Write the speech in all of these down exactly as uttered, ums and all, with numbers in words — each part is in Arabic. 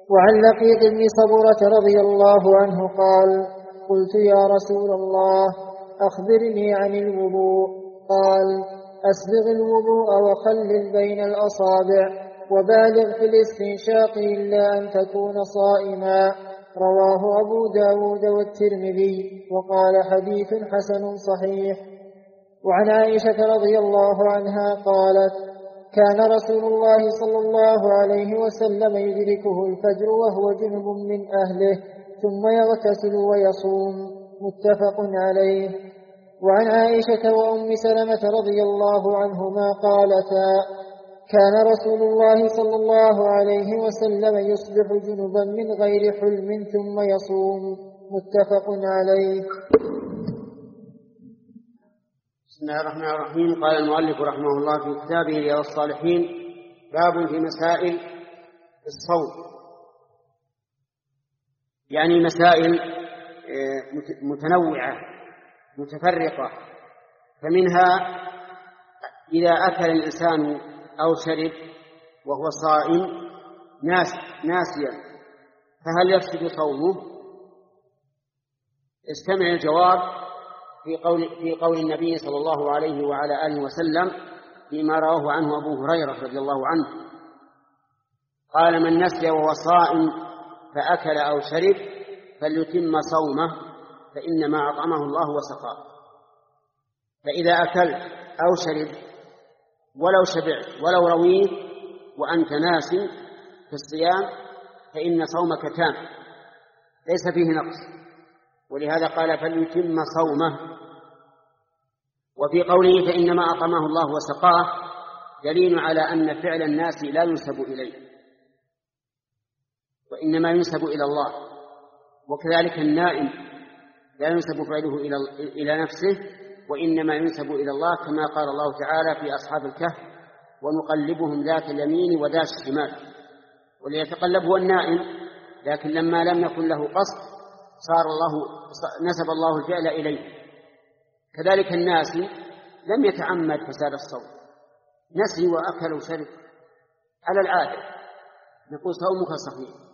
وعن لقيط بن صبرة رضي الله عنه قال: قلت يا رسول الله أخبرني عن الوضوء. قال: أسبغ الوضوء وخلل بين الأصابع وبالغ في الاستنشاق إلا أن تكون صائما. رواه أبو داود والترمذي وقال: حديث حسن صحيح. وعن عائشة رضي الله عنها قالت: كان رسول الله صلى الله عليه وسلم يدركه الفجر وهو جنب من أهله ثم يغتسل ويصوم. متفق عليه. وعن عائشة وأم سلمة رضي الله عنهما قالتا: كان رسول الله صلى الله عليه وسلم يصبح جنبا من غير حلم ثم يصوم. متفق عليه. بسم الله الرحمن الرحيم. قال المؤلف رحمه الله في كتابه رياض الصالحين: باب في مسائل الصوم، يعني مسائل متنوعة متفرقة. فمنها إذا أكل الإنسان أو شرب وهو صائم ناس ناسيا فهل يفسد صومه؟ استمع الجواب في قول, في قول النبي صلى الله عليه وعلى آله وسلم فيما رواه عنه أبو هريرة رضي الله عنه قال: من نسي وهو صائم فأكل أو شرب فليتم صومه فإنما أطعمه الله وسقاه. فإذا أكلت أو شرب ولو شبعت ولو رويت وأنت ناس في الصيام فإن صومك تام ليس فيه نقص، ولهذا قال: فليتم صومه. وفي قوله فإنما أطعمه الله وسقاه دليل على أن فعل الناس لا ينسب إليه وإنما ينسب إلى الله، وكذلك النائم لا ينسب فعله إلى نفسه وإنما ينسب إلى الله، كما قال الله تعالى في أصحاب الكهف: ونقلبهم ذات اليمين وذات الشمال. وليتقلب هو النائم، لكن لما لم يكن له قصد صار الله نسب الله الفعل إليه. كذلك الناس لم يتعمد فساد الصوم، نسي وأكل وشرب على العادة، نقول صومك صحيح.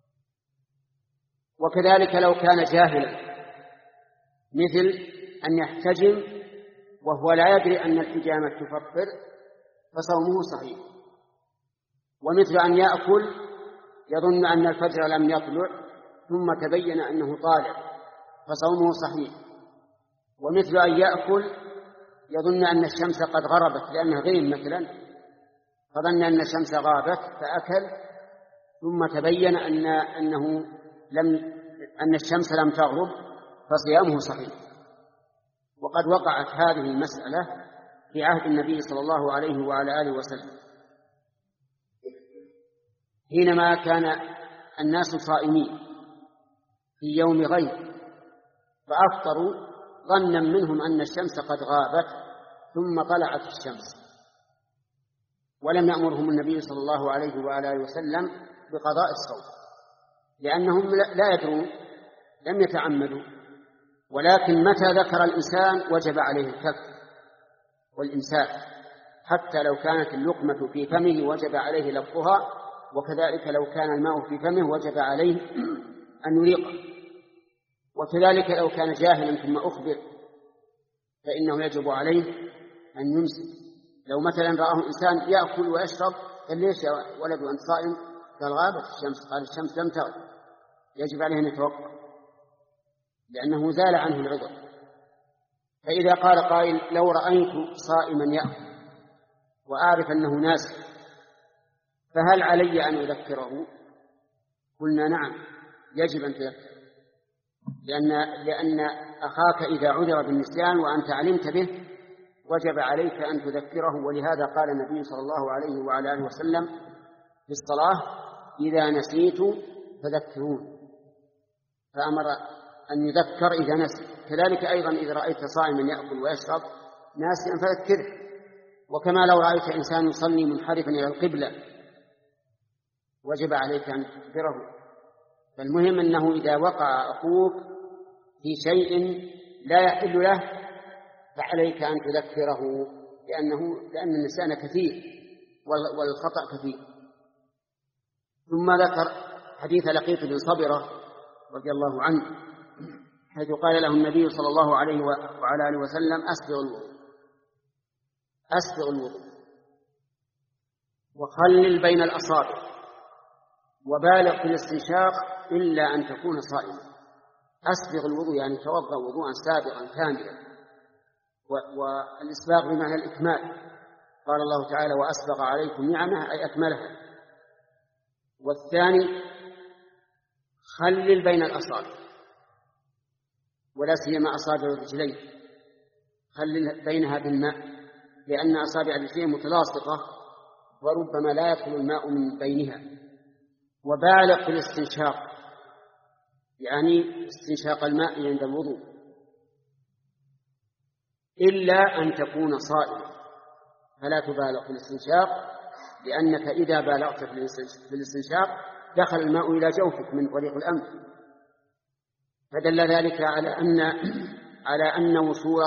وكذلك لو كان جاهلا مثل أن يحتجم وهو لا يدري أن الحجامة تفطر فصومه صحيح. ومثل أن يأكل يظن أن الفجر لم يطلع ثم تبين أنه طالع فصومه صحيح. ومثل أن يأكل يظن أن الشمس قد غربت لأنه غيم مثلا، فظن أن الشمس غابت فأكل ثم تبين أن أنه لم أن الشمس لم تغرب فصيامه صحيح. وقد وقعت هذه المسألة في عهد النبي صلى الله عليه وعلى آله وسلم حينما كان الناس صائمين في يوم غيب فأفطروا ظنا منهم أن الشمس قد غابت ثم طلعت الشمس، ولم يأمرهم النبي صلى الله عليه وعلى آله وسلم بقضاء الصوم لأنهم لا يدرون لم يتعمدوا. ولكن متى ذكر الإنسان وجب عليه الكف والإمساك، حتى لو كانت اللقمة في فمه وجب عليه لفظها، وكذلك لو كان الماء في فمه وجب عليه أن يريقه. وكذلك لو كان جاهلا ثم أخبر فإنه يجب عليه أن يمسك. لو مثلا رآه إنسان يأكل ويشرب قال: ليش يا ولد وأنت صائم؟ قال: غابت الشمس. قال: الشمس لم تغرب. يجب عليه أن يتوقف لأنه زال عنه العذر. فإذا قال قائل: لو رأيت صائما يأكل وأعرف أنه ناسي فهل علي أن أذكره؟ قلنا: نعم، يجب أن تذكره، لأن, لأن أخاك إذا عذر بالنسيان وأنت علمت به وجب عليك أن تذكره. ولهذا قال النبي صلى الله عليه وعلى آله وسلم في الصلاة: إذا نسيت فذكرون، فأمر أن يذكر إذا نسي. كذلك أيضا إذا رأيت صائما يأكل ويشرب ناسيا فذكره. وكما لو رأيت إنسان يصلي منحرفا إلى القبلة وجب عليك أن تذكره. فالمهم أنه إذا وقع أخوك في شيء لا يحل له فعليك أن تذكره، لأنه لأن النسيان كثير والخطأ كثير. ثم ذكر حديث لقيط بن صبرة رضي الله عنه، حيث قال له النبي صلى الله عليه وعلى آله وسلم: أسبغ الوضوء أسبغ الوضوء وخلل بين الأصابع وبالغ في الاستنشاق إلا أن تكون صائما. أسبغ الوضوء يعني توضأ وضوءا سابغا كاملا، والإسباغ بمعنى الإكمال. قال الله تعالى: وأسبغ عليكم نعمه، أي أكملها. والثاني خلل بين الأصابع، ولا سيما أصابع الرجلين، خلل بينها بالماء، لأن أصابع الرجلين متلاصقة وربما لا يدخل الماء من بينها. وبالغ في الاستنشاق، يعني استنشاق الماء عند الوضوء، إلا أن تكون صائما، فلا تبالغ في الاستنشاق، لأنك إذا بالغت في الاستنشاق دخل الماء إلى جوفك من طريق الأنف. فدل ذلك على أن على أن وصول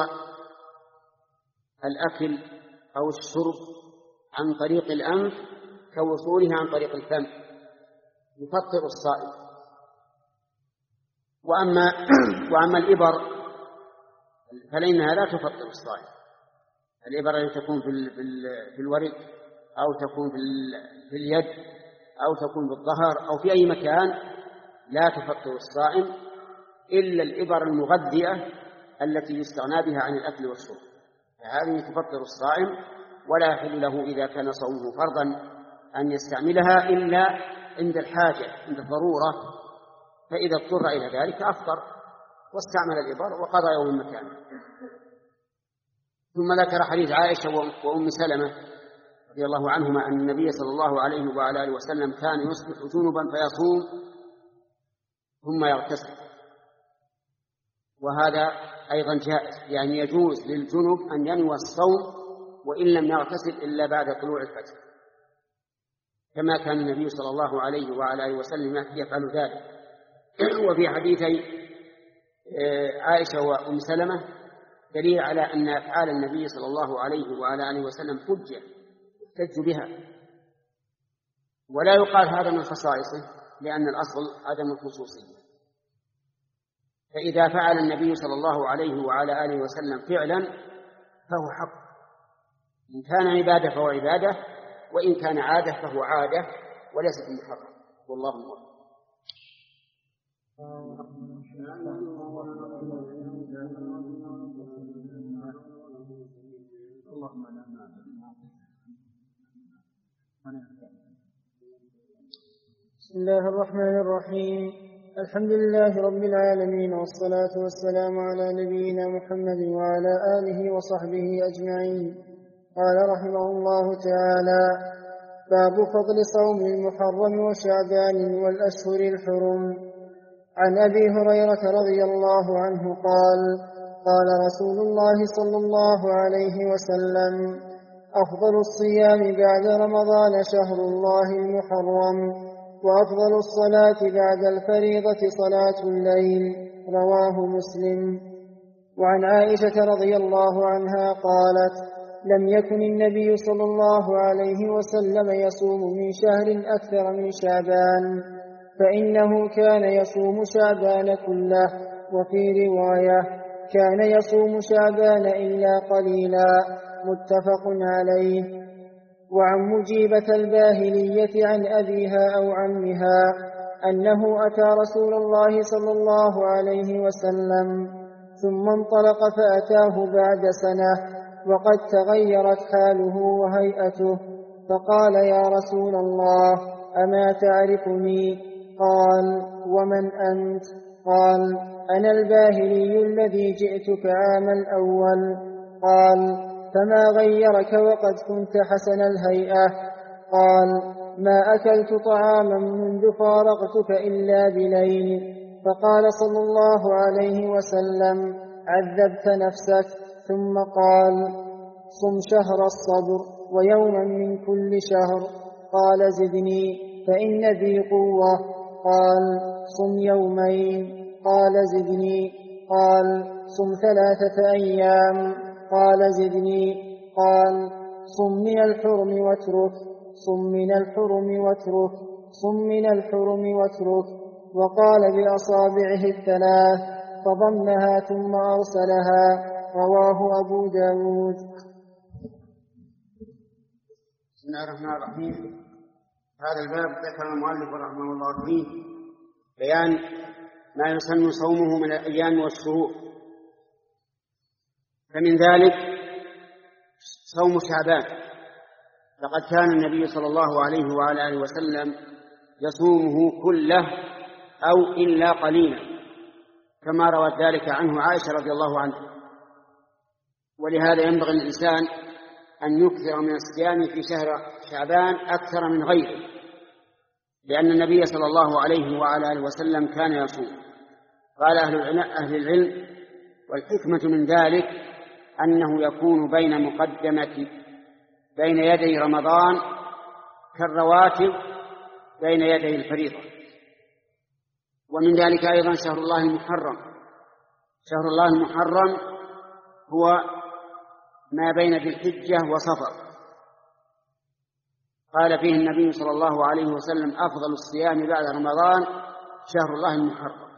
الأكل أو الشرب عن طريق الأنف كوصوله عن طريق الفم، يفطر الصائم. وأما وأما الإبر فإنها لا تفطر الصائم. الإبر التي تكون في الورك أو تكون في اليد أو تكون بالظهر أو في أي مكان لا تفطر الصائم، إلا الإبر المغذية التي يستغنى بها عن الأكل والشرب، فهذه تفطر الصائم، ولا يحل له إذا كان صومه فرضا أن يستعملها إلا عند الحاجة، عند الضرورة، فإذا اضطر إلى ذلك أفطر واستعمل الإبر وقضى يوم مكانه. ثم ذكر حديث عائشة وأم سلمة رضي الله عنهما أن النبي صلى الله عليه وعلى آله وسلم كان يصبح جنبا فيصوم ثم يغتسل، وهذا أيضا جائز، يعني يجوز للجنب أن ينوي الصوم وإن لم يغتسل إلا بعد طلوع الفجر، كما كان النبي صلى الله عليه وعلى آله وسلم يفعل ذلك. وفي حديثي عائشة وأم سلمة دليل على أن أفعال النبي صلى الله عليه وعلى آله وسلم حجة يحتج بها، ولا يقال هذا من خصائصه، لأن الأصل عدم الخصوصية. فإذا فعل النبي صلى الله عليه وعلى آله وسلم فعلا فهو حق، إن كان عبادة فهو عبادة، وإن كان عادة فهو عادة وليست محرم، والله أعلم. بسم الله الرحمن الرحيم. الحمد لله رب العالمين، والصلاة والسلام على نبينا محمد وعلى آله وصحبه أجمعين. قال رحمه الله تعالى: باب فضل صوم المحرم وشعبان والأشهر الحرم. عن أبي هريرة رضي الله عنه قال: قال رسول الله صلى الله عليه وسلم: أفضل الصيام بعد رمضان شهر الله المحرم، وأفضل الصلاة بعد الفريضة صلاة الليل. رواه مسلم. وعن عائشة رضي الله عنها قالت: لم يكن النبي صلى الله عليه وسلم يصوم من شهر أكثر من شعبان، فإنه كان يصوم شعبان كله. وفي رواية: كان يصوم شعبان إلا قليلا. متفق عليه. وعن مجيبة الباهلية عن أبيها أو عمها أنه أتى رسول الله صلى الله عليه وسلم ثم انطلق فأتاه بعد سنة وقد تغيرت حاله وهيئته، فقال: يا رسول الله، أما تعرفني؟ قال: ومن أنت؟ قال: أنا الباهلي الذي جئتك عام الأول. قال: فما غيرك وقد كنت حسن الهيئة؟ قال: ما أكلت طعاما منذ فارقتك إلا بليل. فقال صلى الله عليه وسلم: عذبت نفسك. ثم قال: صم شهر الصبر ويوما من كل شهر. قال: زدني فإن ذي قوة. قال: صم يومين. قال: زدني. قال: صم ثلاثة أيام. قال: زدني. قال: صم من الحرم واترك. صم من الحرم واترك. صم من الحرم واترك. وقال بأصابعه الثلاث فضمها ثم أرسلها. رواه أبو داود. بسم الله الرحمن الرحيم. هذا الباب ذكر المؤلف رحمه الله فيه بيان ما يسن صومه من الأيام والشهور، فمن ذلك صوم شعبان، لقد كان النبي صلى الله عليه وعلى آله وسلم يصومه كله أو إلا قليلا، كما روت ذلك عنه عائشة رضي الله عنها. ولهذا ينبغي الإنسان أن يكثر من الصيام في شهر شعبان أكثر من غيره، لأن النبي صلى الله عليه وعلى آله وسلم كان يصوم. قال أهل العلم والحكمة من ذلك أنه يكون بين مقدمة بين يدي رمضان كالرواتب بين يدي الفريضة. ومن ذلك أيضا شهر الله المحرم. شهر الله المحرم هو ما بين ذي الحجة وصفر، قال فيه النبي صلى الله عليه وسلم أفضل الصيام بعد رمضان شهر الله المحرم،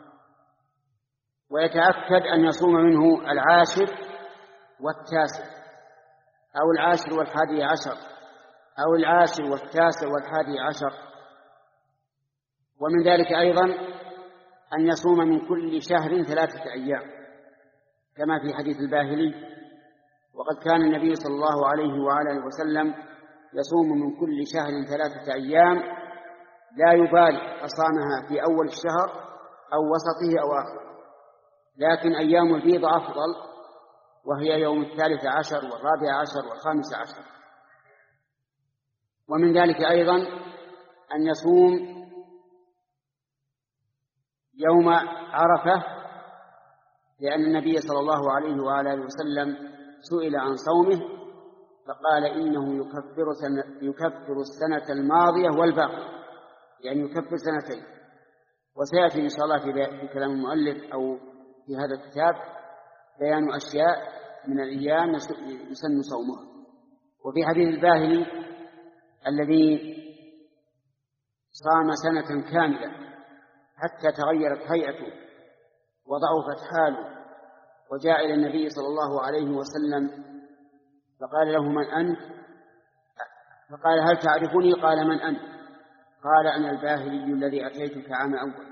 ويتأكد أن يصوم منه العاشر والتاسع أو العاشر والحادي عشر أو العاشر والتاسع والحادي عشر. ومن ذلك أيضا أن يصوم من كل شهر ثلاثة أيام كما في حديث الباهلي، وقد كان النبي صلى الله عليه وعلى وسلم يصوم من كل شهر ثلاثة أيام لا يبالي أصامها في أول الشهر أو وسطه أو آخره، لكن أيام البيض أفضل، وهي يوم الثالث عشر والرابع عشر والخامس عشر. ومن ذلك أيضا أن يصوم يوم عرفة، لأن النبي صلى الله عليه وعلى آله وسلم سئل عن صومه فقال إنه يكفر, سنة يكفر السنة الماضية والباقية، يعني يكفر سنتين. وسيأتي إن شاء الله في كلام المؤلف أو في هذا الكتاب بيان أشياء من الأيام يسن صومها. وفي حديث الباهلي الذي صام سنة كاملة حتى تغيرت هيئته وضعفت حاله، وجاء إلى النبي صلى الله عليه وسلم فقال له من أنت؟ فقال هل تعرفني؟ قال من أنت؟ قال أنا الباهلي الذي أتيتك عام أول.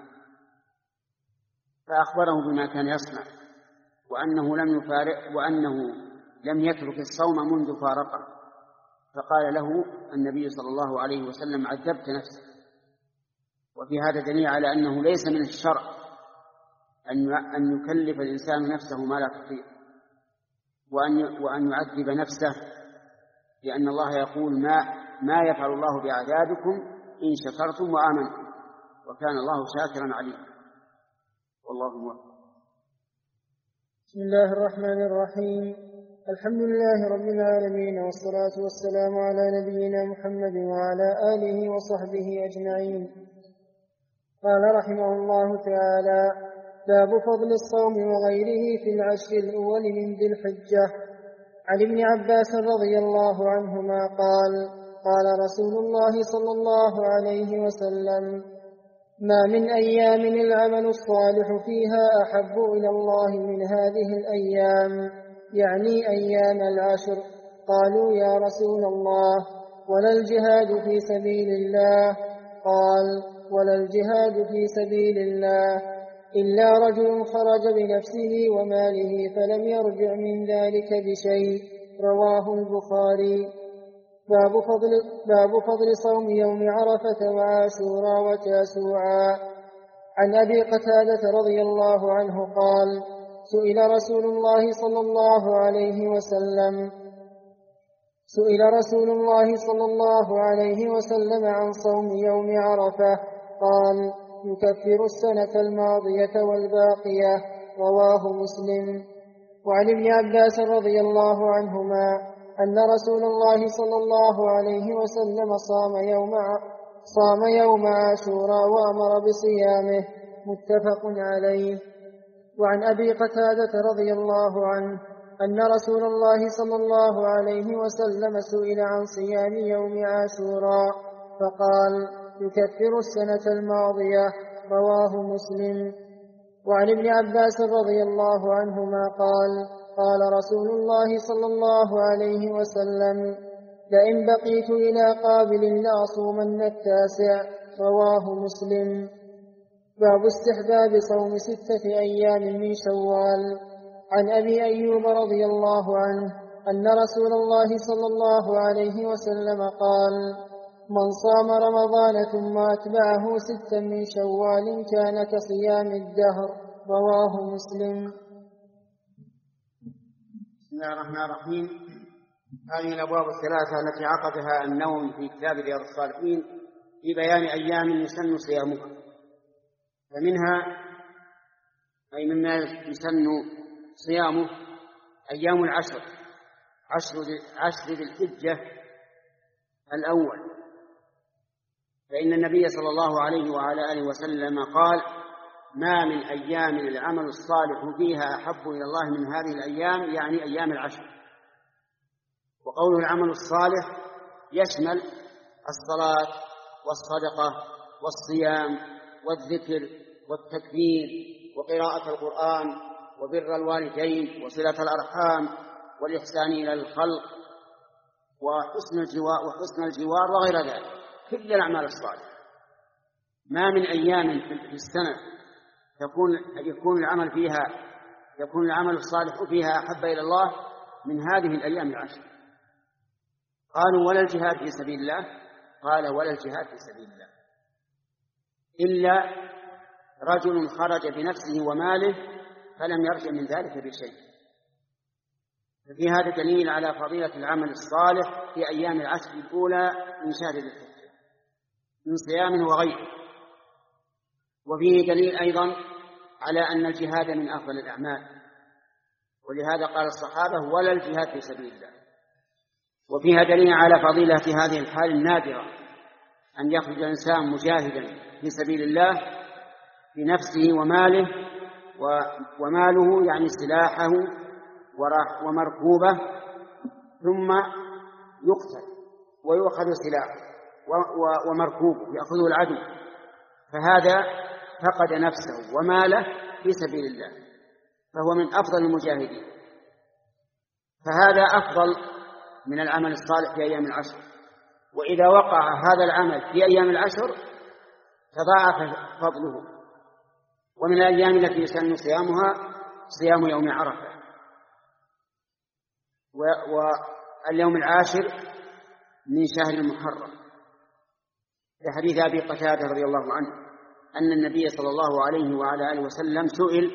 فأخبره بما كان يصنع وأنه لم يفارق وأنه لم يترك الصوم منذ فارقه. فقال له النبي صلى الله عليه وسلم عذبت نفسك. وفي هذا دليل على أنه ليس من الشرع أن يكلف الإنسان نفسه ما لا تطيق وأن وأن يعذب نفسه، لأن الله يقول ما ما يفعل الله بعذابكم إن شكرتم وآمنتم وكان الله شاكرا عليما. والله موفق. بسم الله الرحمن الرحيم. الحمد لله رب العالمين، والصلاة والسلام على نبينا محمد وعلى آله وصحبه أجمعين. قال رحمه الله تعالى: باب فضل الصوم وغيره في العشر الأول من ذي الحجة. عن ابن عباس رضي الله عنهما قال: قال رسول الله صلى الله عليه وسلم: ما من أيام العمل الصالح فيها أحب إلى الله من هذه الأيام، يعني أيام العشر. قالوا: يا رسول الله، ولا الجهاد في سبيل الله؟ قال: ولا الجهاد في سبيل الله إلا رجل خرج بنفسه وماله فلم يرجع من ذلك بشيء. رواه البخاري. باب فضل, باب فضل صوم يوم عرفة وعاشوراء وتاسوعا. عن أبي قتادة رضي الله عنه قال: سئل رسول الله صلى الله عليه وسلم سئل رسول الله صلى الله عليه وسلم عن صوم يوم عرفة، قال: يكفر السنة الماضية والباقية. رواه مسلم. وعن ابن عباس رضي الله عنهما أن رسول الله صلى الله عليه وسلم صام يوم صام يوم عاشوراء وأمر بصيامه. متفق عليه. وعن أبي قتادة رضي الله عنه أن رسول الله صلى الله عليه وسلم سئل عن صيام يوم عاشوراء فقال: يكفر السنة الماضية. رواه مسلم. وعن ابن عباس رضي الله عنهما قال قال رسول الله صلى الله عليه وسلم: لئن بقيت إلى قابل لأصومن التاسع. رواه مسلم. باب استحباب صوم ستة أيام من شوال. عن أبي أيوب رضي الله عنه أن رسول الله صلى الله عليه وسلم قال: من صام رمضان ثم أتبعه ستا من شوال كان كصيام الدهر. رواه مسلم. بسم الله الرحمن الرحيم. هذه الأبواب الثلاثة التي عقدها النووي في كتاب رياض الصالحين في بيان أيام يسن صيامها. فمنها أي مما يسن صيامه أيام العشر، عشر عشر ذي الحجة الأول، فإن النبي صلى الله عليه وعلى آله وسلم قال: ما من أيام العمل الصالح فيها أحب إلى الله من هذه الأيام، يعني أيام العشر. وقوله العمل الصالح يشمل الصلاة والصدقة والصيام والذكر والتكبير وقراءة القرآن وبر الوالدين وصلة الأرحام والإحسان إلى الخلق وحسن الجوار وحسن الجوار وغير ذلك، كل الأعمال الصالحة. ما من أيام في السنة يكون يكون العمل فيها يكون العمل الصالح فيها أحب إلى الله من هذه الأيام العشر. قالوا: ولا الجهاد في سبيل الله؟ قال: ولا الجهاد في سبيل الله إلا رجل خرج بنفسه وماله فلم يرجع من ذلك بشيء. ففي هذا دليل على فضيلة العمل الصالح في أيام العشر الأولى من شهر ذي الحجة من صيام وغيره. وفيه دليل أيضا على أن الجهاد من أفضل الأعمال، ولهذا قال الصحابة: ولا الجهاد في سبيل الله. وفيها دليل على فضيلة هذه الحال النادرة، أن يخرج الإنسان مجاهدا في سبيل الله بنفسه وماله، وماله يعني سلاحه ومركوبه، ثم يقتل ويؤخذ سلاحه ومركوبه يأخذه العدو، فهذا فقد نفسه وماله في سبيل الله، فهو من أفضل المجاهدين. فهذا أفضل من العمل الصالح في أيام العشر. وإذا وقع هذا العمل في أيام العشر تضاعف فضله. ومن الأيام التي يسن صيامها صيام يوم عرفة. واليوم العاشر من شهر المحرم، في حديث أبي قتادة رضي الله عنه أن النبي صلى الله عليه وعلى آله وسلم سئل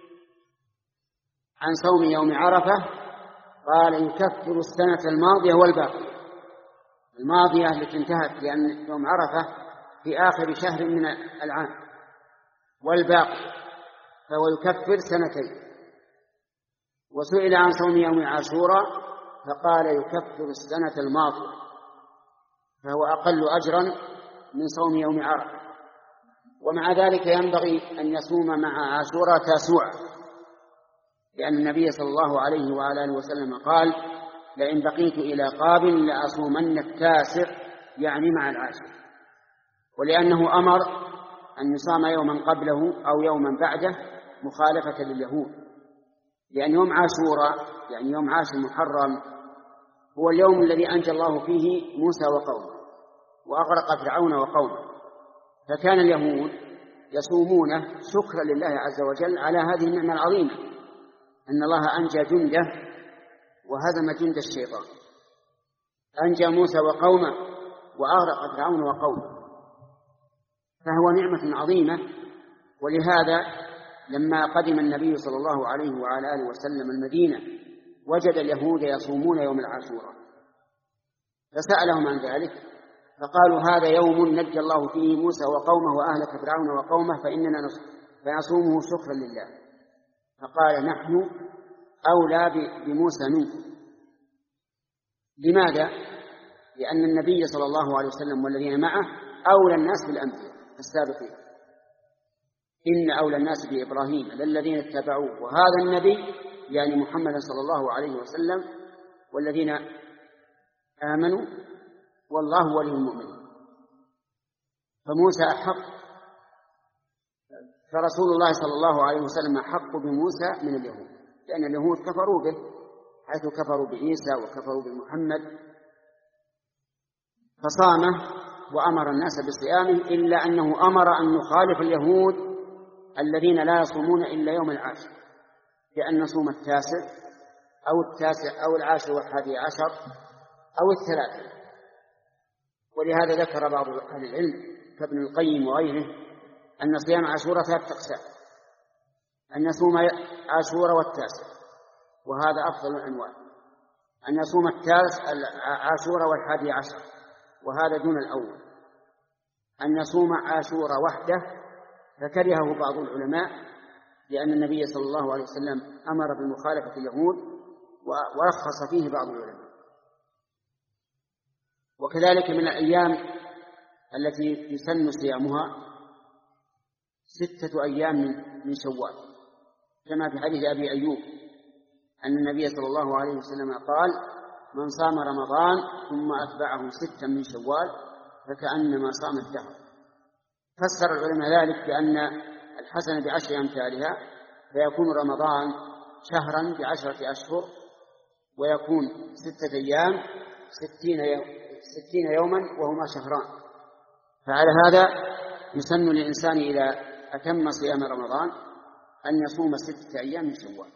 عن صوم يوم عرفة قال: يكفر السنة الماضية والباقية. الماضية التي انتهت، لأن يوم عرفة في آخر شهر من العام، والباقي فهو يكفر سنتين. وسئل عن صوم يوم عاشوراء فقال: يكفر السنة الماضية، فهو أقل أجرا من صوم يوم عرفة. ومع ذلك ينبغي أن يصوم مع عاشوراء تاسوعا، لأن النبي صلى الله عليه وعلى آله وسلم قال: لئن بقيت إلى قابل لأصومن التاسع، يعني مع العاشر. ولأنه أمر أن يصام يوما قبله أو يوما بعده مخالفة لليهود، لأن يوم عاشوراء يعني يوم عاشر محرم هو اليوم الذي أنجى الله فيه موسى وقومه وأغرق فرعون وقومه، فكان اليهود يصومونه شكرا لله عز وجل على هذه النعمة العظيمة، أن الله أنجى جنده وهزم جند الشيطان، أنجى موسى وقومه وأغرق فرعون وقومه، فهو نعمة عظيمة. ولهذا لما قدم النبي صلى الله عليه وعلى آله وسلم المدينة وجد اليهود يصومون يوم العاشوراء، فسألهم عن ذلك فقالوا: هذا يوم نجى الله فيه موسى وقومه وأهلك فرعون وقومه فإننا نصومه شكرا لله. فقال: نحن أولى بموسى منكم. لماذا؟ لأن النبي صلى الله عليه وسلم والذين معه أولى الناس بالأنبياء السابقين. إن أولى الناس بإبراهيم للذين اتبعوه، وهذا النبي يعني محمد صلى الله عليه وسلم والذين آمنوا، والله ولي المؤمنين. فموسى أحق، فرسول الله صلى الله عليه وسلم أحق بموسى من اليهود، لأن اليهود كفروا به حيث كفروا بعيسى وكفروا بمحمد، فصامه وأمر الناس بصيامه، إلا أنه أمر أن يخالف اليهود الذين لا يصومون إلا يوم العاشر، بأن نصوم التاسع أو التاسع أو العاشر والحادي عشر أو الثلاثة. ولهذا ذكر بعض أهل العلم كابن القيم وغيره أن صيام عاشوراء ثلاثة أقسام: أن يصوم عاشوراء والتاسع، وهذا أفضل الأنواع، أن يصوم التاسع عاشوراء والحادي عشر، وهذا دون الأول، أن يصوم عاشوراء وحده، فكرهه بعض العلماء لأن النبي صلى الله عليه وسلم أمر بمخالفة اليهود ورخص فيه بعض العلماء. وكذلك من الأيام التي يسن صيامها ستة أيام من شوال، كما في حديث أبي أيوب أن النبي صلى الله عليه وسلم قال: من صام رمضان ثم أتبعه ستا من شوال فكأنما صام الدهر. فسر العلماء ذلك بأن الحسنة بعشر أمثالها، فيكون رمضان شهرا بعشرة أشهر، ويكون ستة أيام ستين, يوم ستين يوما وهما شهران. فعلى هذا يسن للإنسان إذا أتم صيام رمضان أن يصوم ستة أيام من شوال.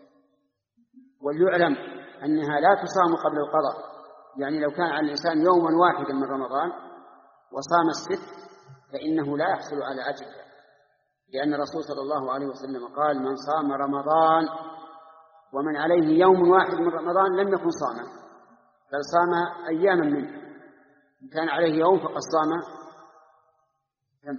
وليعلم أنها لا تصام قبل القضاء، يعني لو كان على الإنسان يوما واحدا من رمضان وصام الست فإنه لا يحصل على أجرها، لأن الرسول صلى الله عليه وسلم قال: من صام رمضان ومن عليه يوم واحد من رمضان لم يكن صاما، بل صام أياما منه. إن كان عليه يوم فقد صام كم؟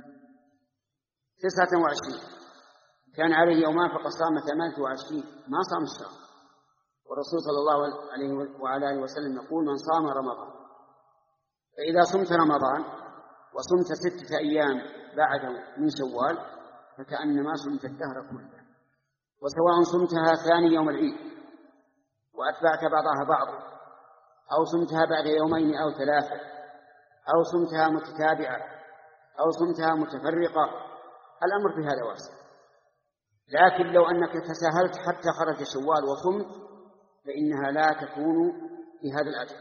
تسعة وعشرين. كان عليه يومان فقد صام ثمانية وعشرين، ما صام الشهر. والرسول صلى الله عليه وعلى آله وسلم يقول: من صام رمضان. فإذا صمت رمضان وصمت ستة أيام بعده من شوال فكأنما صمت الدهر كله. وسواء صمتها ثاني يوم العيد وأتبعت بعضها بعضا، أو صمتها بعد يومين أو ثلاثة، أو صمتها متتابعة، أو صمتها متفرقة، الأمر في هذا واسع. لكن لو أنك تساهلت حتى خرج شوال وصمت فإنها لا تكون في هذا الأجر،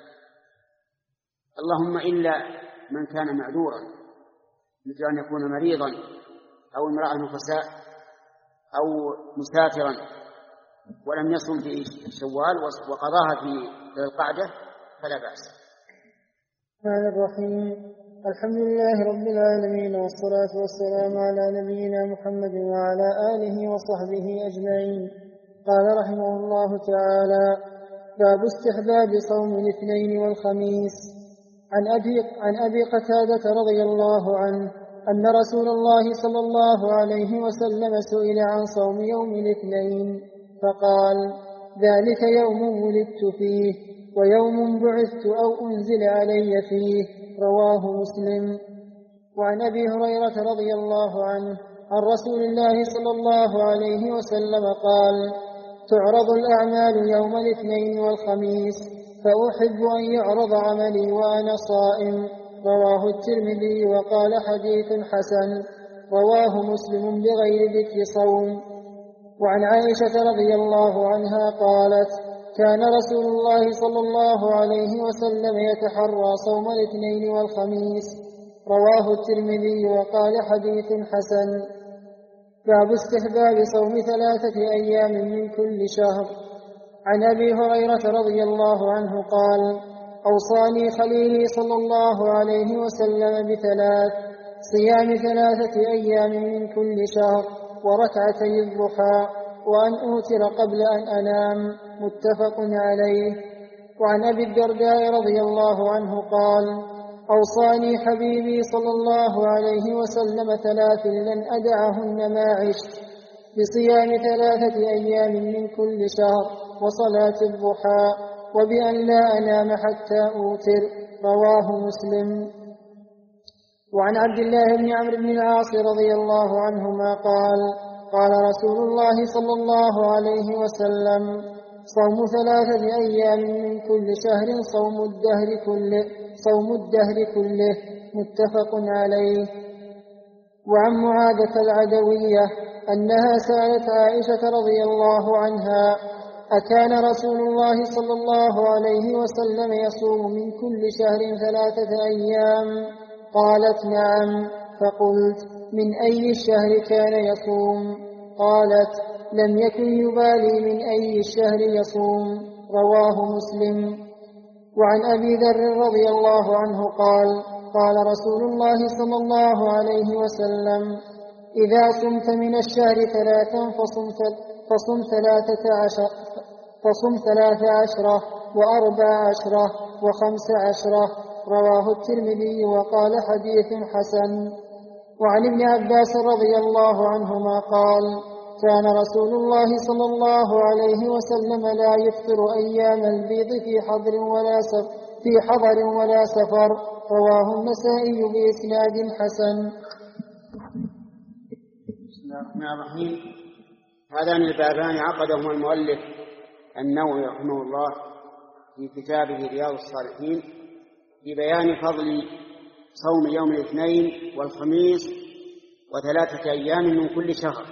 اللهم إلا من كان معذورا، مثل أن يكون مريضا أو امرأة نفساء أو مسافرا ولم يصم في شوال وقضاها في القعدة فلا بأس. الرحمن الرحيم. الحمد لله رب العالمين، والصلاة والسلام على نبينا محمد وعلى آله وصحبه أجمعين. قال رحمه الله تعالى: باب استحباب صوم الاثنين والخميس. عن أبي, عن أبي قتادة رضي الله عنه أن رسول الله صلى الله عليه وسلم سئل عن صوم يوم الاثنين فقال: ذلك يوم ولدت فيه ويوم بعثت أو أنزل علي فيه، رواه مسلم. وعن أبي هريرة رضي الله عنه عن رسول الله صلى الله عليه وسلم قال: تعرض الأعمال يوم الاثنين والخميس، فأحب أن يعرض عملي وأنا صائم، رواه الترمذي وقال حديث حسن، رواه مسلم بغير ذكر صوم. وعن عائشة رضي الله عنها قالت: كان رسول الله صلى الله عليه وسلم يتحرى صوم الاثنين والخميس، رواه الترمذي وقال حديث حسن. باب استحباب صوم ثلاثة أيام من كل شهر. عن أبي هريرة رضي الله عنه قال: أوصاني خليلي صلى الله عليه وسلم بثلاث: صيام ثلاثة أيام من كل شهر، وركعتي الضحى، وأن أوتر قبل أن أنام، متفق عليه. وعن أبي الدرداء رضي الله عنه قال: أوصاني حبيبي صلى الله عليه وسلم ثلاث لن أدعهن ما عشت: بصيام ثلاثة أيام من كل شهر، وصلاة الضحى، وبأن لا أنام حتى أوتر، رواه مسلم. وعن عبد الله بن عمرو بن العاص رضي الله عنهما قال: قال رسول الله صلى الله عليه وسلم: صوم ثلاثة أيام من كل شهر صوم الدهر كله صوم الدهر كله، متفق عليه. وعن معاذة العدوية أنها سألت عائشة رضي الله عنها: أكان رسول الله صلى الله عليه وسلم يصوم من كل شهر ثلاثة أيام؟ قالت: نعم. فقلت: من أي الشهر كان يصوم؟ قالت: لم يكن يبالي من أي الشهر يصوم. رواه مسلم. وعن أبي ذر رضي الله عنه قال: قال رسول الله صلى الله عليه وسلم: إذا صمت من الشهر ثلاثا فصم, فصم ثلاثة عشر فصم ثلاث عشرة وأربع عشرة وخمس عشرة. رواه الترمذي وقال: حديث حسن. وعن ابن عباس رضي الله عنهما قال: كان رسول الله صلى الله عليه وسلم لا يفطر أيام البيض في حضر ولا سفر, في حضر ولا سفر. رواه النسائي بإسناد حسن. بسم الله الرحمن الرحيم. هذان البابان عقدهما المؤلف النووي رحمه الله في كتابه رياض الصالحين في بيان فضل صوم يوم الاثنين والخميس وثلاثة أيام من كل شهر.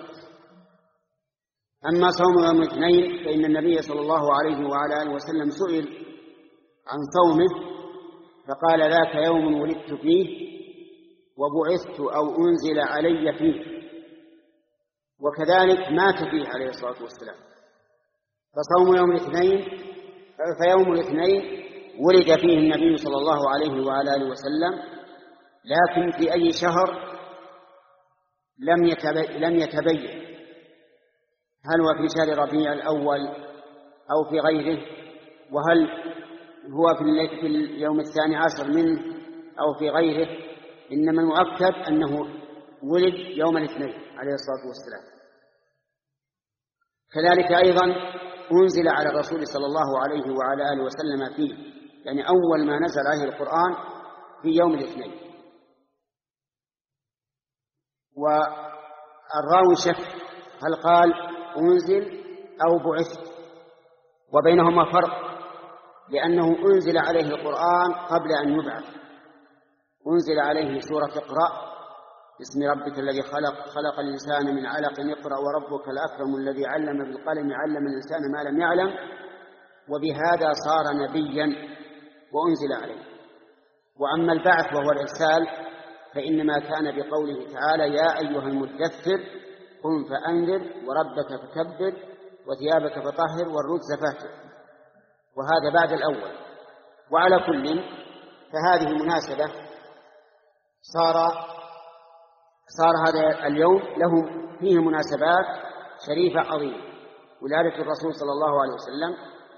أما صوم يوم الاثنين فإن النبي صلى الله عليه وعلى آله وسلم سئل عن صومه فقال: ذاك يوم ولدت فيه وبعثت أو أنزل علي فيه، وكذلك مات فيه عليه الصلاة والسلام. فصوم يوم الاثنين فيوم الاثنين ولد فيه النبي صلى الله عليه وعلى آله وسلم، لكن في أي شهر لم لم يتبين، هل هو في شهر ربيع الأول أو في غيره، وهل هو في اليوم الثاني عشر منه أو في غيره. إنما المؤكد أنه ولد يوم الاثنين عليه الصلاة والسلام. كذلك أيضا أنزل على الرسول صلى الله عليه وعلى آله وسلم فيه، يعني أول ما نزل عليه القرآن في يوم الاثنين. والراوي شك هل قال أنزل أو بعث، وبينهما فرق، لأنه أنزل عليه القرآن قبل أن يبعث. أنزل عليه سورة اقرأ باسم ربك الذي خلق خلق الإنسان من علق اقرأ وربك الأكرم الذي علم بالقلم علم الإنسان ما لم يعلم، وبهذا صار نبيا وأنزل عليه. وأما البعث وهو الإرسال فإنما كان بقوله تعالى: يا أيها المدثر قم فأنذر وربك فكبر وثيابك فطهر والرجز فاهجر، وهذا بعد الأول. وعلى كل فهذه مناسبة صار صار هذا اليوم له فيه مناسبات شريفة عظيمة: ولادة الرسول صلى الله عليه وسلم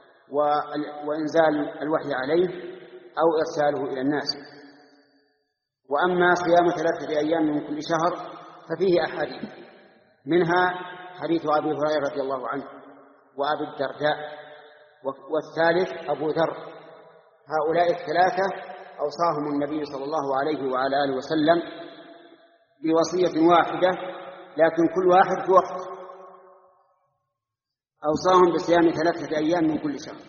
وإنزال الوحي عليه أو إرساله إلى الناس. وأما صيام ثلاثة أيام من كل شهر ففيه أحاديث، منها حديث أبي هريرة رضي الله عنه وأبي الدرداء والثالث أبو ذر. هؤلاء الثلاثة أوصاهم النبي صلى الله عليه وعلى آله وسلم بوصية واحدة، لكن كل واحد في وقت. أوصاهم بصيام ثلاثة أيام من كل شهر،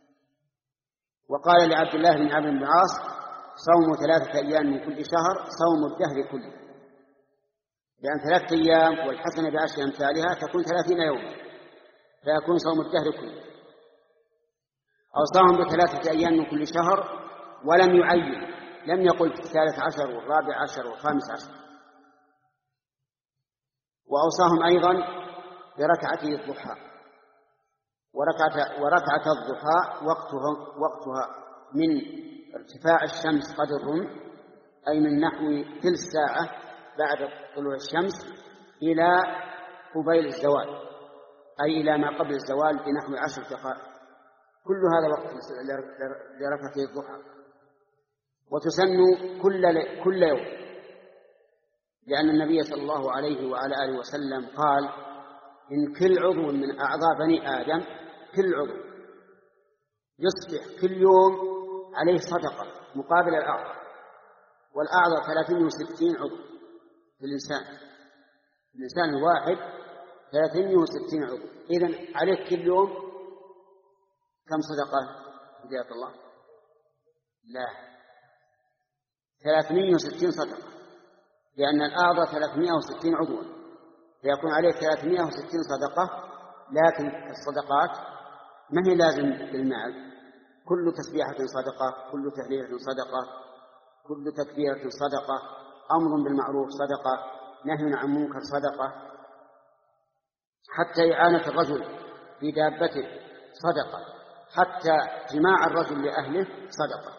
وقال لعبد الله بن عمرو بن العاص: صوم ثلاثة أيام من كل شهر صوم الدهر كله، لأن ثلاثة أيام والحسنة بعشر أمثالها تكون ثلاثين يوما، فيكون صوم الدهر كله. أوصاهم بثلاثة أيام من كل شهر ولم يعين، لم يقل في الثالث عشر والرابع عشر والخامس عشر. وأوصاهم أيضا بركعة الضحى، وركعة, وركعة الضحى وقتها, وقتها من ارتفاع الشمس قدر الرمح، أي من نحو ثلث ساعة بعد طلوع الشمس إلى قبيل الزوال، أي إلى ما قبل الزوال بنحو عشر دقائق. كل هذا وقت لركعة الضحى. وتسن كل, كل يوم، لأن النبي صلى الله عليه وعلى آله وسلم قال: إن كل عضو من أعضاء بني آدم، كل عضو يصبح كل يوم عليه صدقة مقابل الأعضاء، والأعضاء ثلاثين وستين عضو في الإنسان، الإنسان الواحد ثلاثين وستين عضو. إذن عليك كل يوم كم صدقة هداية الله؟ لا، ثلاثمائة وستين صدقة. لأن الأعضاء ثلاثمائة وستين عضوا، فيكون عليه ثلاثمائة وستين صدقة. لكن الصدقات ما هي لازم بالمال، كل تسبيحة صدقة، كل تهليلة صدقة، كل تكبيرة صدقة، أمر بالمعروف صدقة، نهي عن منكر صدقة، حتى إعانة الرجل في دابته صدقة، حتى جماع الرجل لأهله صدقة.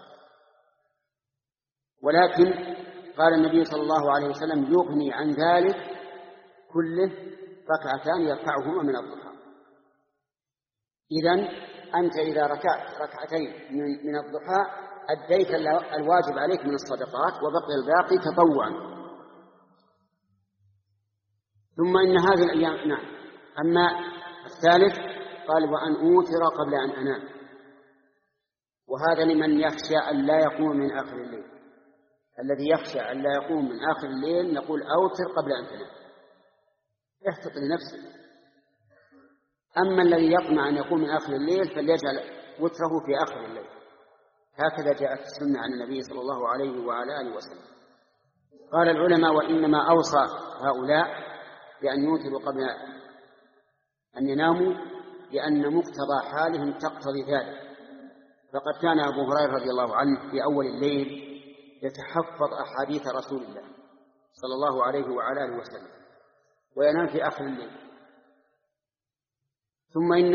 ولكن قال النبي صلى الله عليه وسلم يغني عن ذلك كله ركعتان يركعهما من الضحى. إذن أنت إذا ركعت ركعتين من الضحى أديت الواجب عليك من الصدقات، وبقي الباقي تطوعا. ثم إن هذه الأيام نعم. أما الثالث قال وأن أوتر قبل أن أنام، وهذا لمن يخشى أن لا يقوم من آخر الليل. الذي يخشى أن لا يقوم من آخر الليل نقول أوتر قبل أن تنام، يحتط لنفسه. أما الذي يطمع أن يقوم من آخر الليل فليجعل وتره في آخر الليل. هكذا جاءت السنة عن النبي صلى الله عليه وعلى آله وسلم. قال العلماء وإنما أوصى هؤلاء بأن يوتروا قبل أن يناموا لأن مقتضى حالهم تقتضي ذلك. فقد كان أبو هريرة رضي الله عنه في أول الليل يتحفظ أحاديث رسول الله صلى الله عليه وعلى آله وسلم وينام في آخر الليل. ثم إن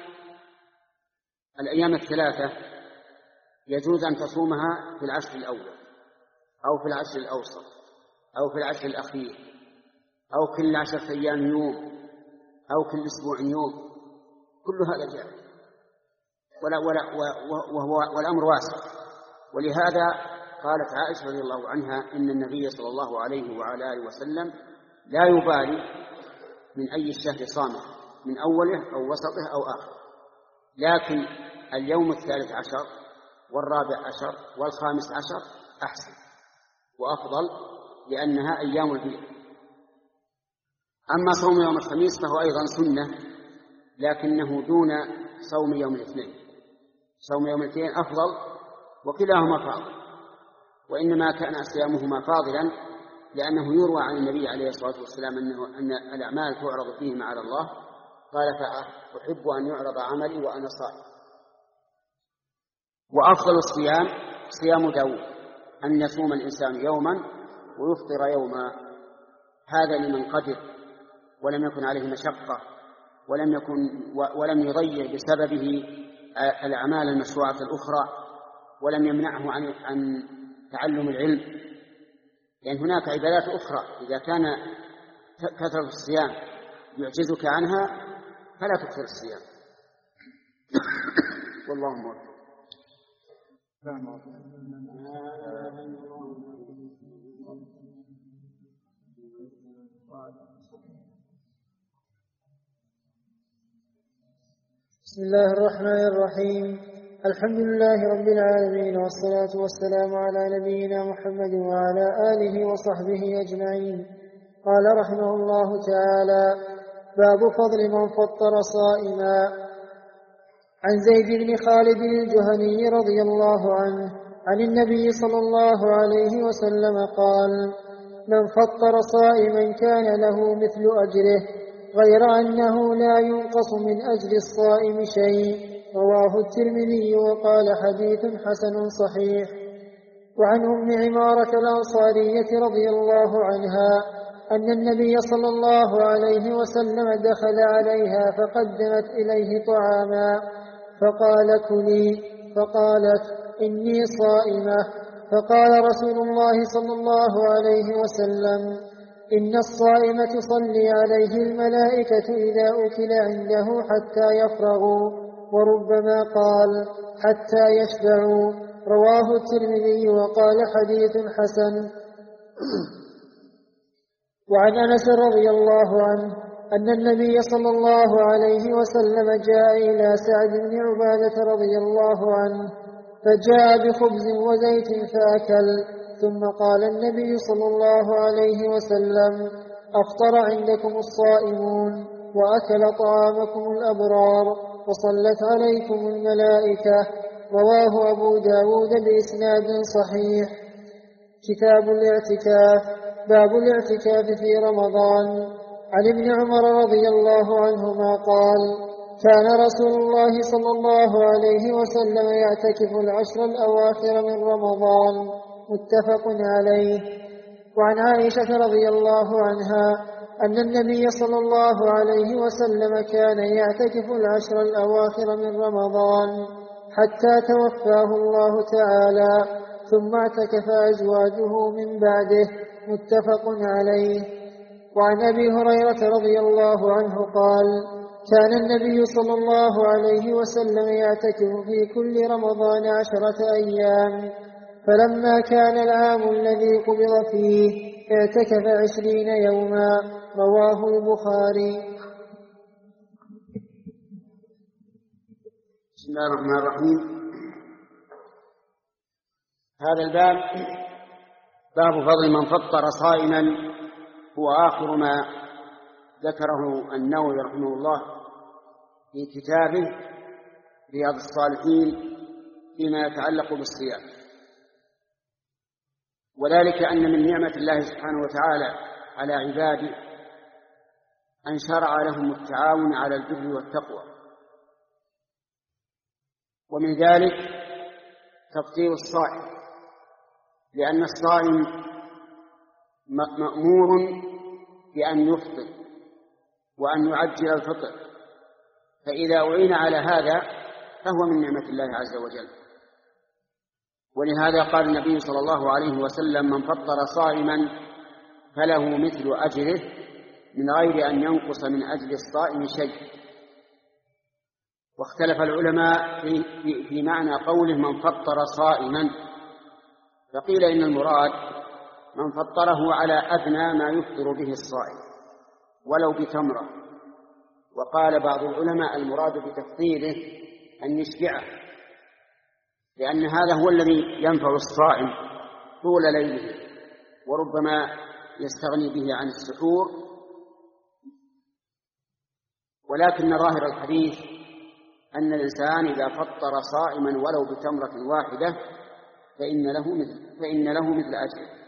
الأيام الثلاثة يجوز أن تصومها في العشر الأول أو في العشر الأوسط أو في العشر الأخير أو كل عشرة أيام يوم أو كل أسبوع يوم، كل هذا جاء ولا ولا وهو والأمر واسع. ولهذا قالت عائشة رضي الله عنها إن النبي صلى الله عليه وعلى آله وسلم لا يبالي من أي الشهر صامه، من أوله أو وسطه أو آخره، لكن اليوم الثالث عشر والرابع عشر والخامس عشر أحسن وأفضل لأنها أيام البيض. أما صوم يوم الخميس فهو أيضا سنة لكنه دون صوم يوم الاثنين. صوم يوم الاثنين أفضل وكلاهما فاضل، وإنما كان صيامهما فاضلا لأنه يروى عن النبي عليه الصلاة والسلام أنه أن الأعمال تعرض فيهما على الله، قال فأحب أن يعرض عملي وأنا صائم. وأفضل الصيام صيام داود، أن يصوم الإنسان يوما ويفطر يوما، هذا لمن قدر ولم يكن عليه مشقة ولم يكن ولم يضيع بسببه الأعمال المشروعة الأخرى ولم يمنعه عن عن تعلم العلم، لأن هناك عبادات أخرى إذا كان كثرة الصيام يعجزك عنها فلا تكثر الصيام. والله موفق. بسم الله الرحمن الرحيم. الحمد لله رب العالمين، والصلاة والسلام على نبينا محمد وعلى آله وصحبه أجمعين. قال رحمه الله تعالى: باب فضل من فطر صائما. عن زيد بن خالد الجهني رضي الله عنه عن النبي صلى الله عليه وسلم قال: من فطر صائما كان له مثل أجره غير أنه لا ينقص من أجر الصائم شيء. رواه الترمذي وقال حديث حسن صحيح. وعن أم عمارة الأنصارية رضي الله عنها أن النبي صلى الله عليه وسلم دخل عليها فقدمت إليه طعاما فقال: كلي، فقالت: إني صائمة. فقال رسول الله صلى الله عليه وسلم: إن الصائم تصلي عليه الملائكة إذا أكل عنده حتى يفرغوا، وربما قال: حتى يشبعوا. رواه الترمذي وقال حديث حسن. وعن أنس رضي الله عنه أن النبي صلى الله عليه وسلم جاء إلى سعد بن عبادة رضي الله عنه فجاء بخبز وزيت فأكل، ثم قال النبي صلى الله عليه وسلم: أفطر عندكم الصائمون وأكل طعامكم الأبرار وصلت عليكم الملائكة. رواه أبو داود بإسناد صحيح. كتاب الاعتكاف. باب الاعتكاف في رمضان. عن ابن عمر رضي الله عنهما قال: كان رسول الله صلى الله عليه وسلم يعتكف العشر الأواخر من رمضان. متفق عليه. وعن عائشة رضي الله عنها أن النبي صلى الله عليه وسلم كان يعتكف العشر الأواخر من رمضان حتى توفاه الله تعالى، ثم اعتكف أزواجه من بعده. متفق عليه. وعن أبي هريرة رضي الله عنه قال: كان النبي صلى الله عليه وسلم يعتكف في كل رمضان عشرة أيام، فلما كان العام الذي قبض فيه اعتكف عشرين يوما. رواه البخاري. بسم الله الرحمن الرحيم. هذا الباب باب فضل من فطر صائما، هو آخر ما ذكره النووي رحمه الله في كتابه رياض الصالحين فيما يتعلق بالصيام، وذلك أن من نعمة الله سبحانه وتعالى على عباده أن شرع لهم التعاون على البر والتقوى، ومن ذلك تفطير الصائم، لأن الصائم مأمور بأن يفطر وأن يعجل الفطر، فإذا أعين على هذا فهو من نعمة الله عز وجل. ولهذا قال النبي صلى الله عليه وسلم: من فطر صائما فله مثل أجره من غير أن ينقص من أجر الصائم شيء. واختلف العلماء في, في, في معنى قوله من فطر صائما، فقيل إن المراد من فطره على أدنى ما يفطر به الصائم ولو بتمرة، وقال بعض العلماء المراد بتفطيره أن يشبعه، لأن هذا هو الذي ينفع الصائم طول ليله، وربما يستغني به عن السحور. ولكن ظاهر الحديث أن الإنسان إذا فطر صائما ولو بتمرة واحدة فإن له مثل, فإن له مثل أجره.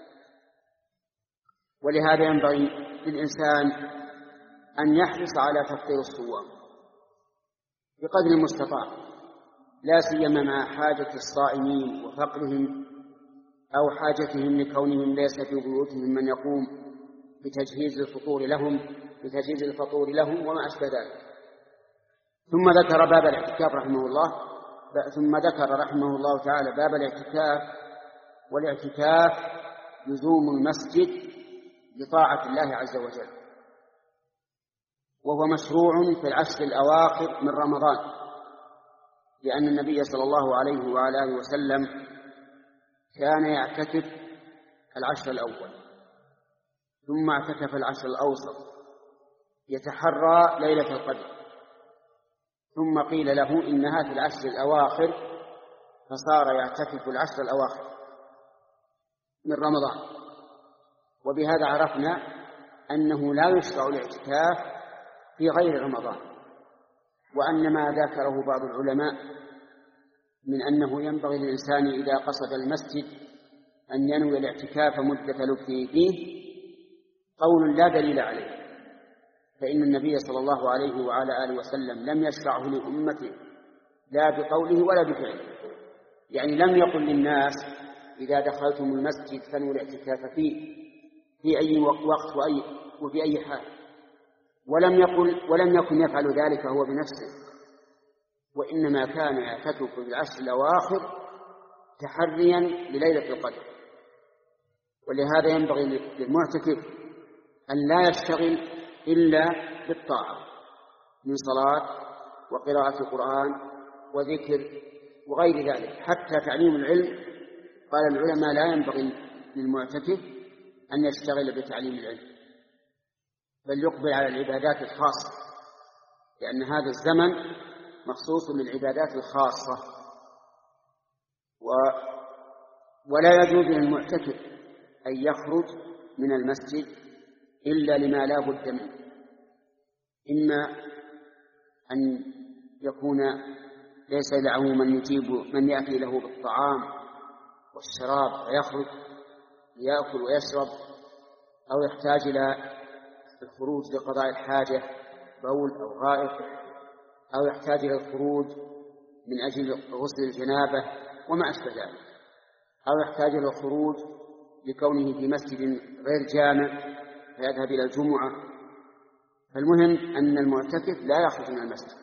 ولهذا ينبغي للإنسان أن يحرص على تفطير الصوام بقدر المستطاع، لا سيما مع حاجة الصائمين وفقرهم أو حاجتهم لكونهم ليس في بيوتهم من يقوم بتجهيز الفطور لهم بتجهيز الفطور لهم وما أشبه ذلك. ثم ذكر باب الاعتكاف رحمه الله ثم ذكر رحمه الله تعالى باب الاعتكاف. والاعتكاف لزوم المسجد لطاعة الله عز وجل، وهو مشروع في العشر الأواخر من رمضان، لأن النبي صلى الله عليه وعلى آله وسلم كان يعتكف العشر الأول، ثم اعتكف العشر الأوسط يتحرى ليلة القدر، ثم قيل له إنها في العشر الأواخر، فصار يعتكف العشر الأواخر من رمضان. وبهذا عرفنا أنه لا يشرع الاعتكاف في غير رمضان، وأن ما ذكره بعض العلماء من أنه ينبغي للإنسان إذا قصد المسجد أن ينوي الاعتكاف مدة لبثه فيه قول لا دليل عليه، فإن النبي صلى الله عليه وعلى آله وسلم لم يشرعه لأمته لا بقوله ولا بفعله، يعني لم يقل للناس إذا دخلتم المسجد فانووا الاعتكاف فيه في أي وقت وأي وفي أي حال، ولم يقل ولم يكن يفعل ذلك هو بنفسه، وإنما كان يعتكف في العشر الأواخر تحريا لليلة القدر. ولهذا ينبغي للمعتكف أن لا يشتغل إلا بالطاعة من صلاة وقراءة القرآن وذكر وغير ذلك، حتى تعليم العلم. قال العلماء لا ينبغي للمعتكف أن يشتغل بتعليم العلم، بل يقبل على العبادات الخاصة، لأن هذا الزمن مخصوص للعبادات الخاصة. و... ولا يجوز للمعتكف أن يخرج من المسجد إلا لما لا بد منه، إما أن يكون ليس له من يجيب من يأتي له بالطعام والشراب فيخرج ليأكل ويشرب، أو يحتاج إلى الخروج لقضاء الحاجة بول أو غائط، أو يحتاج إلى الخروج من أجل غسل الجنابة وما أشبه ذلك، أو يحتاج إلى الخروج لكونه في مسجد غير جامع فيذهب إلى الجمعة. فالمهم أن المعتكف لا يخرج من المسجد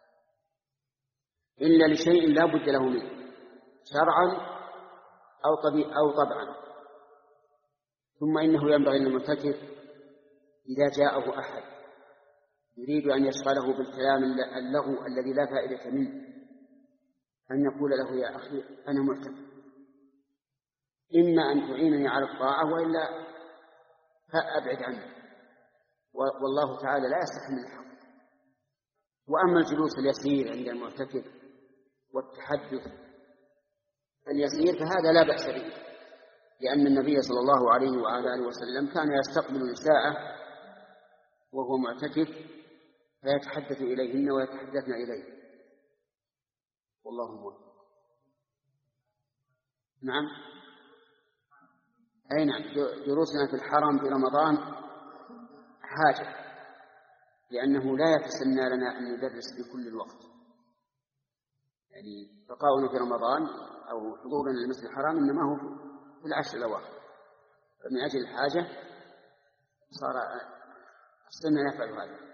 إلا لشيء لا بد له منه شرعا أو طبيعي أو طبعا. ثم إنه ينبغي للمعتكف إذا جاءه أحد يريد أن يشغله بالكلام اللغو الذي لا فائدة منه أن يقول له: يا أخي أنا معتكف، إما أن تعينني على الطاعة وإلا فأبعد عنه، والله تعالى لا يستحي من الحق. وأما الجلوس اليسير عند المعتكف والتحدث اليسير فهذا لا بأس به، لأن النبي صلى الله عليه وعلى آله وسلم كان يستقبل نساءه وهو معتكف فيتحدث إليهن ويتحدثن إليه، والله موفق. نعم، أي نعم، دروسنا في الحرم في رمضان حاجة، لأنه لا يتسنى لنا أن ندرس في كل الوقت، يعني بقاؤنا في رمضان أو حضورنا للمسجد الحرام إنما هو في العشر الأواخر، فمن أجل الحاجة صار صرنا نفعل هذا.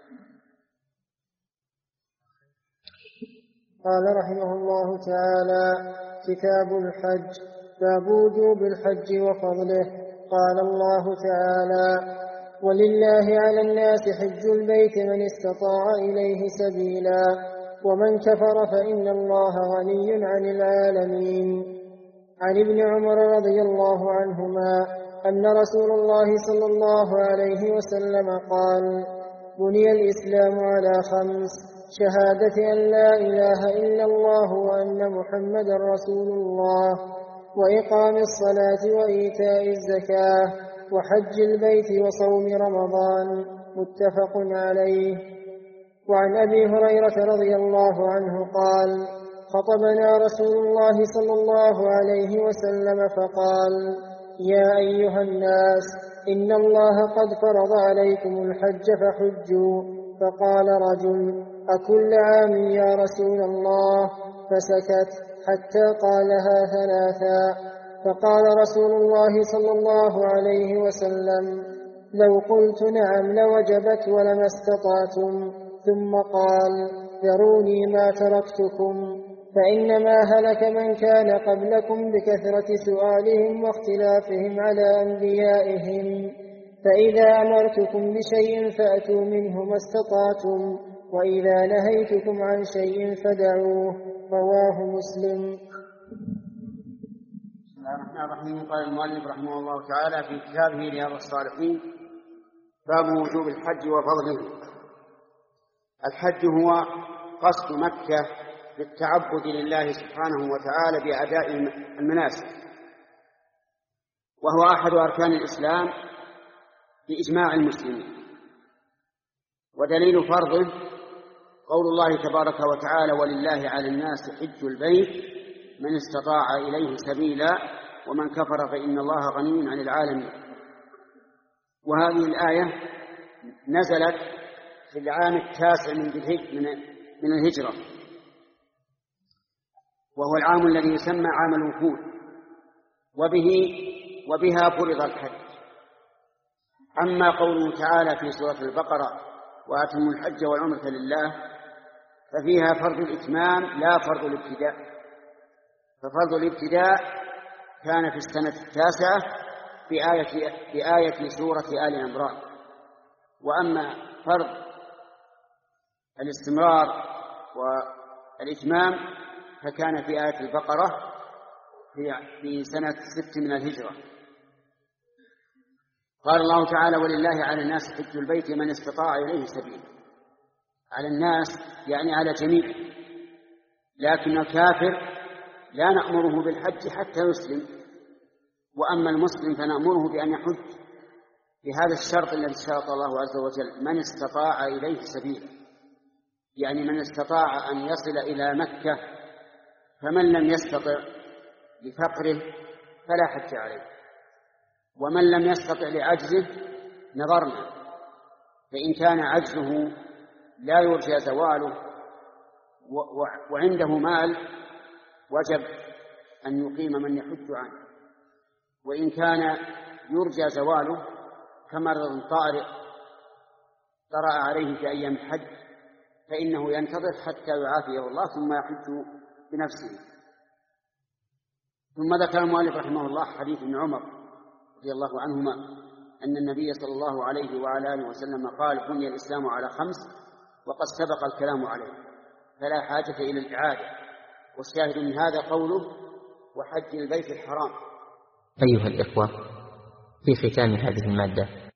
قال رحمه الله تعالى: كتاب الحج، باب وجوب الحج وفضله. قال الله تعالى: ولله على الناس حج البيت من استطاع إليه سبيلا ومن كفر فإن الله غني عن العالمين. عن ابن عمر رضي الله عنهما أن رسول الله صلى الله عليه وسلم قال: بني الإسلام على خمس: شهادة أن لا إله إلا الله وأن محمدا رسول الله، وإقام الصلاة وإيتاء الزكاة، وحج البيت وصوم رمضان. متفق عليه. وعن أبي هريرة رضي الله عنه قال: خطبنا رسول الله صلى الله عليه وسلم فقال: يا أيها الناس، إن الله قد فرض عليكم الحج فحجوا. فقال رجل: أكل عام يا رسول الله؟ فسكت حتى قالها ثلاثا. فقال رسول الله صلى الله عليه وسلم: لو قلت نعم لوجبت ولما استطعتم. ثم قال: ذروني ما تركتكم، فإنما هلك من كان قبلكم بكثرة سؤالهم واختلافهم على أنبيائهم، فإذا أمرتكم بشيء فأتوا منه ما استطعتم، وإذا نهيتكم عن شيء فدعوه. رواه مسلم. بسم الله الرحمن الرحيم. قال المؤلف رحمه الله تعالى في كتابه رياض الصالحين: باب وجوب الحج وفضله. الحج هو قصد مكة للتعبد لله سبحانه وتعالى بأداء المناسك، وهو أحد أركان الإسلام بإجماع المسلمين. ودليل فرضه قول الله تبارك وتعالى: ولله على الناس حج البيت من استطاع إليه سبيلا ومن كفر فإن الله غني عن العالمين. وهذه الآية نزلت في العام التاسع من الهجرة، وهو العام الذي يسمى عام الوفود، وبه وبها فرض الحج. أما قوله تعالى في سورة البقرة: وأتموا الحج والعمرة لله، ففيها فرض الإتمام لا فرض الابتداء. ففرض الابتداء كان في السنة التاسعة بآية, بآية سورة آل عمران، وأما فرض الاستمرار والإتمام فكان في آية البقرة في سنة ست من الهجرة. قال الله تعالى: ولله على الناس حج البيت من استطاع إليه سبيلا. على الناس يعني على جميع، لكن الكافر لا نأمره بالحج حتى يسلم، وأما المسلم فنأمره بأن يحج بهذا الشرط الذي شرط الله عز وجل: من استطاع إليه سبيلا، يعني من استطاع أن يصل إلى مكة، فمن لم يستطع لفقره فلا حج عليه، ومن لم يستطع لعجزه نظرنا، فإن كان عجزه لا يرجى زواله وعنده مال وجب أن يقيم من يحج عنه، وإن كان يرجى زواله كمرض طارئ طرأ عليه في أيام الحج فإنه ينتظر حتى يعافيه الله ثم يحج بنفسه. ثم ذكر المؤلف رحمه الله حديث ابن عمر رضي الله عنهما أن النبي صلى الله عليه وعلى آله وسلم قال: بني الإسلام على خمس وقد سبق الكلام عليه فلا حاجة إلى الإعادة. والشاهد من هذا قوله: وحج البيت الحرام. أيها الإخوة، في ختام هذه المادة